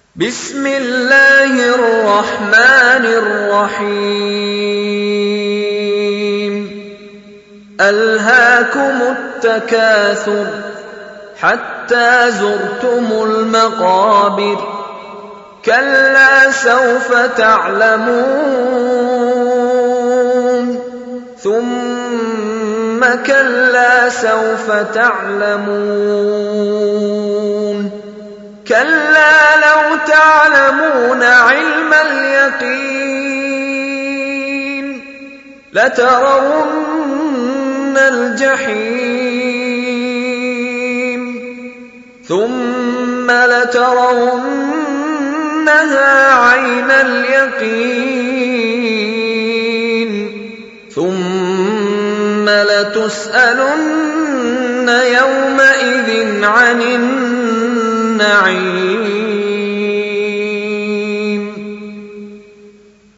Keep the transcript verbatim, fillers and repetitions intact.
بسم الله الرحمن الرحيم ألهاكم التكاثر حتى زرتم المقابر كلا سوف تعلمون ثم كلا سوف تعلمون كلا لو تعلمون علم اليقين لترون الجحيم ثم لترونها عين اليقين ثم لتسألن يومئذ عن النعيم